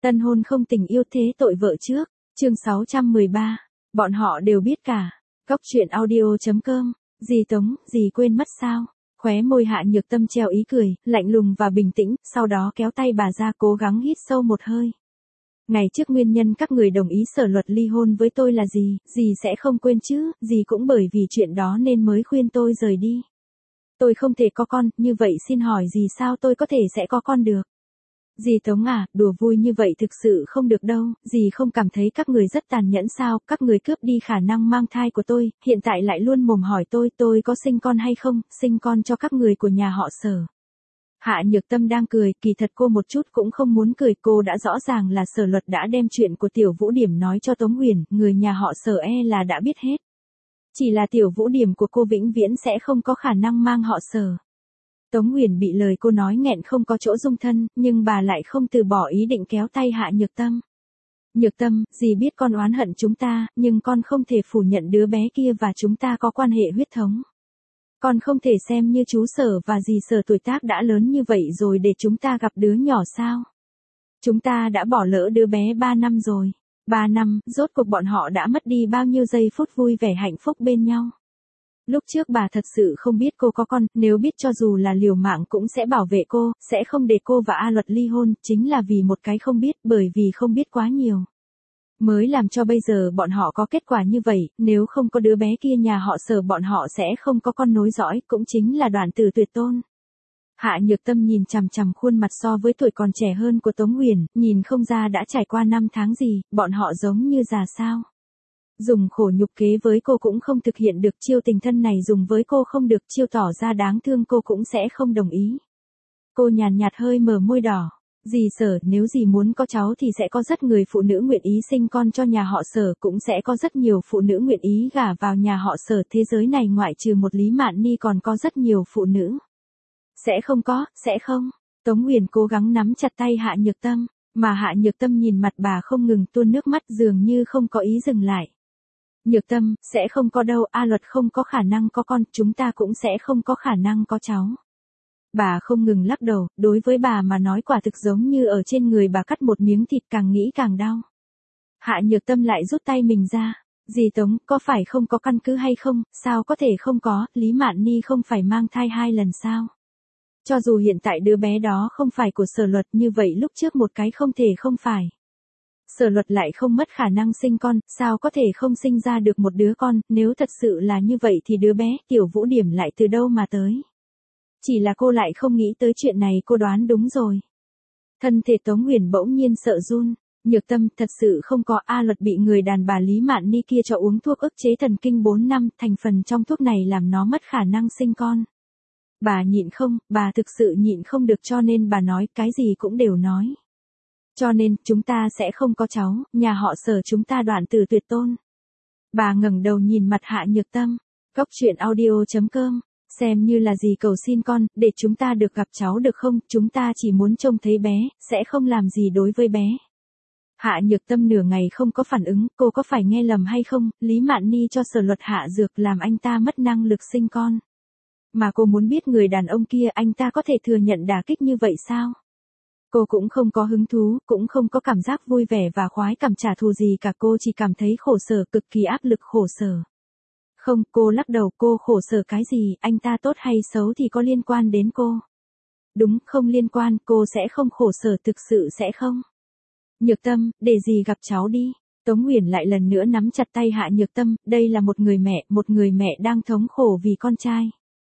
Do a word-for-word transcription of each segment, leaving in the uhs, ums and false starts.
Tân hôn không tình yêu thế tội vợ trước, chương sáu trăm mười ba, bọn họ đều biết cả. Góc truyện audio chấm com, dì Tống, dì quên mất sao? Khóe môi Hạ Nhược Tâm treo ý cười, lạnh lùng và bình tĩnh, sau đó kéo tay bà ra cố gắng hít sâu một hơi. Ngày trước nguyên nhân các người đồng ý Sở Luật ly hôn với tôi là gì, dì sẽ không quên chứ, dì cũng bởi vì chuyện đó nên mới khuyên tôi rời đi. Tôi không thể có con, như vậy xin hỏi dì sao tôi có thể sẽ có con được? Dì Tống à, đùa vui như vậy thực sự không được đâu, dì không cảm thấy các người rất tàn nhẫn sao, các người cướp đi khả năng mang thai của tôi, hiện tại lại luôn mồm hỏi tôi, tôi có sinh con hay không, sinh con cho các người của nhà họ Sở. Hạ Nhược Tâm đang cười, kỳ thật cô một chút cũng không muốn cười, cô đã rõ ràng là Sở Luật đã đem chuyện của Tiểu Vũ Điểm nói cho Tống Huyền, người nhà họ Sở e là đã biết hết. Chỉ là Tiểu Vũ Điểm của cô vĩnh viễn sẽ không có khả năng mang họ Sở. Tống Huyền bị lời cô nói nghẹn không có chỗ dung thân, nhưng bà lại không từ bỏ ý định kéo tay Hạ Nhược Tâm. Nhược Tâm, dì biết con oán hận chúng ta, nhưng con không thể phủ nhận đứa bé kia và chúng ta có quan hệ huyết thống. Con không thể xem như chú Sở và dì Sở tuổi tác đã lớn như vậy rồi để chúng ta gặp đứa nhỏ sao? Chúng ta đã bỏ lỡ đứa bé ba năm rồi. Ba năm, rốt cuộc bọn họ đã mất đi bao nhiêu giây phút vui vẻ hạnh phúc bên nhau. Lúc trước bà thật sự không biết cô có con, nếu biết cho dù là liều mạng cũng sẽ bảo vệ cô, sẽ không để cô và A Luật ly hôn, chính là vì một cái không biết, bởi vì không biết quá nhiều. Mới làm cho bây giờ bọn họ có kết quả như vậy, nếu không có đứa bé kia nhà họ Sở bọn họ sẽ không có con nối dõi, cũng chính là đoạn tử tuyệt tôn. Hạ Nhược Tâm nhìn chằm chằm khuôn mặt so với tuổi còn trẻ hơn của Tống Huyền, nhìn không ra đã trải qua năm tháng gì, bọn họ giống như già sao. Dùng khổ nhục kế với cô cũng không thực hiện được, chiêu tình thân này dùng với cô không được, chiêu tỏ ra đáng thương cô cũng sẽ không đồng ý. Cô nhàn nhạt hơi mở môi đỏ. Dì Sở, nếu dì muốn có cháu thì sẽ có rất người phụ nữ nguyện ý sinh con cho nhà họ Sở, cũng sẽ có rất nhiều phụ nữ nguyện ý gả vào nhà họ Sở, thế giới này ngoại trừ một Lý Mạn Ni còn có rất nhiều phụ nữ. Sẽ không có, sẽ không. Tống Huyền cố gắng nắm chặt tay Hạ Nhược Tâm, mà Hạ Nhược Tâm nhìn mặt bà không ngừng tuôn nước mắt dường như không có ý dừng lại. Nhược Tâm, sẽ không có đâu, A Luật không có khả năng có con, chúng ta cũng sẽ không có khả năng có cháu. Bà không ngừng lắc đầu, đối với bà mà nói quả thực giống như ở trên người bà cắt một miếng thịt, càng nghĩ càng đau. Hạ Nhược Tâm lại rút tay mình ra. Dì Tống, có phải không có căn cứ hay không, sao có thể không có, Lý Mạn Ni không phải mang thai hai lần sao? Cho dù hiện tại đứa bé đó không phải của Sở Luật, như vậy lúc trước một cái không thể không phải. Sở Luật lại không mất khả năng sinh con, sao có thể không sinh ra được một đứa con, nếu thật sự là như vậy thì đứa bé, Tiểu Vũ Điểm lại từ đâu mà tới. Chỉ là cô lại không nghĩ tới chuyện này, cô đoán đúng rồi. Thân thể Tống Huyền bỗng nhiên sợ run. Nhược Tâm, thật sự không có, A Luật bị người đàn bà Lý Mạn Ni kia cho uống thuốc ức chế thần kinh bốn năm, thành phần trong thuốc này làm nó mất khả năng sinh con. Bà nhịn không, bà thực sự nhịn không được cho nên bà nói, cái gì cũng đều nói. Cho nên, chúng ta sẽ không có cháu, nhà họ Sở chúng ta đoạn tử tuyệt tôn. Bà ngẩng đầu nhìn mặt Hạ Nhược Tâm. Góc truyện audio chấm com, xem như là gì cầu xin con, để chúng ta được gặp cháu được không, chúng ta chỉ muốn trông thấy bé, sẽ không làm gì đối với bé. Hạ Nhược Tâm nửa ngày không có phản ứng, cô có phải nghe lầm hay không, Lý Mạn Ni cho Sở Luật hạ dược làm anh ta mất năng lực sinh con. Mà cô muốn biết người đàn ông kia anh ta có thể thừa nhận đả kích như vậy sao? Cô cũng không có hứng thú, cũng không có cảm giác vui vẻ và khoái cảm trả thù gì cả, cô chỉ cảm thấy khổ sở, cực kỳ áp lực khổ sở. Không, cô lắc đầu, cô khổ sở cái gì, anh ta tốt hay xấu thì có liên quan đến cô. Đúng, không liên quan, cô sẽ không khổ sở, thực sự sẽ không. Nhược Tâm, để dì gặp cháu đi. Tống Huyền lại lần nữa nắm chặt tay Hạ Nhược Tâm, đây là một người mẹ, một người mẹ đang thống khổ vì con trai.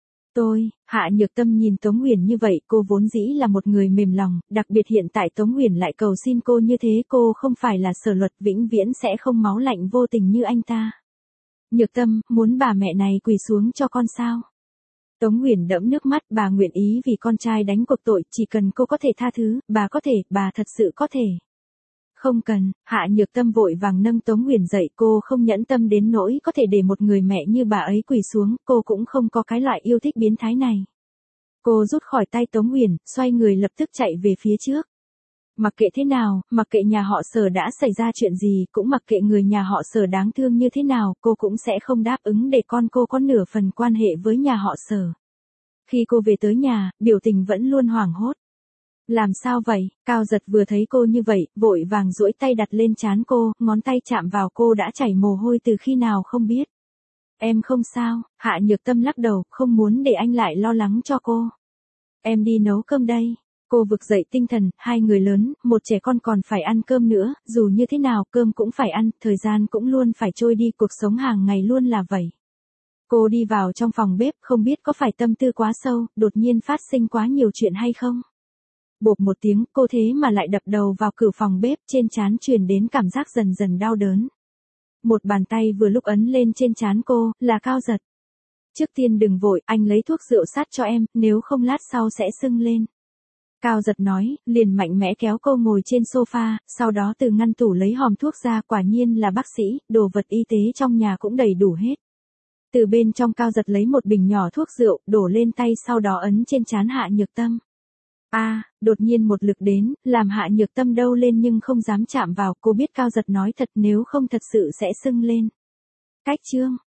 Tôi, Hạ Nhược Tâm nhìn Tống Huyền như vậy, cô vốn dĩ là một người mềm lòng, đặc biệt hiện tại Tống Huyền lại cầu xin cô như thế, cô không phải là Sở Luật, vĩnh viễn sẽ không máu lạnh vô tình như anh ta. Nhược Tâm, muốn bà mẹ này quỳ xuống cho con sao? Tống Huyền đẫm nước mắt, bà nguyện ý vì con trai đánh cuộc tội, chỉ cần cô có thể tha thứ, bà có thể, bà thật sự có thể. Không cần, Hạ Nhược Tâm vội vàng nâng Tống Huyền dậy, cô không nhẫn tâm đến nỗi có thể để một người mẹ như bà ấy quỳ xuống, cô cũng không có cái loại yêu thích biến thái này. Cô rút khỏi tay Tống Huyền, xoay người lập tức chạy về phía trước. Mặc kệ thế nào, mặc kệ nhà họ Sở đã xảy ra chuyện gì, cũng mặc kệ người nhà họ Sở đáng thương như thế nào, cô cũng sẽ không đáp ứng để con cô có nửa phần quan hệ với nhà họ Sở. Khi cô về tới nhà, biểu tình vẫn luôn hoảng hốt. Làm sao vậy? Cao Giật vừa thấy cô như vậy, vội vàng duỗi tay đặt lên trán cô, ngón tay chạm vào cô đã chảy mồ hôi từ khi nào không biết. Em không sao, Hạ Nhược Tâm lắc đầu, không muốn để anh lại lo lắng cho cô. Em đi nấu cơm đây. Cô vực dậy tinh thần, hai người lớn, một trẻ con còn phải ăn cơm nữa, dù như thế nào cơm cũng phải ăn, thời gian cũng luôn phải trôi đi, cuộc sống hàng ngày luôn là vậy. Cô đi vào trong phòng bếp, không biết có phải tâm tư quá sâu, đột nhiên phát sinh quá nhiều chuyện hay không? Bộp một tiếng, cô thế mà lại đập đầu vào cửa phòng bếp, trên trán truyền đến cảm giác dần dần đau đớn. Một bàn tay vừa lúc ấn lên trên trán cô, là Cao Giật. Trước tiên đừng vội, anh lấy thuốc rượu sát cho em, nếu không lát sau sẽ sưng lên. Cao Giật nói, liền mạnh mẽ kéo cô ngồi trên sofa, sau đó từ ngăn tủ lấy hòm thuốc ra, quả nhiên là bác sĩ, đồ vật y tế trong nhà cũng đầy đủ hết. Từ bên trong Cao Giật lấy một bình nhỏ thuốc rượu, đổ lên tay sau đó ấn trên trán Hạ Nhược Tâm. A, à, đột nhiên một lực đến, làm Hạ Nhược Tâm đau lên nhưng không dám chạm vào, cô biết Cao Giật nói thật nếu không thật sự sẽ sưng lên. Cách chương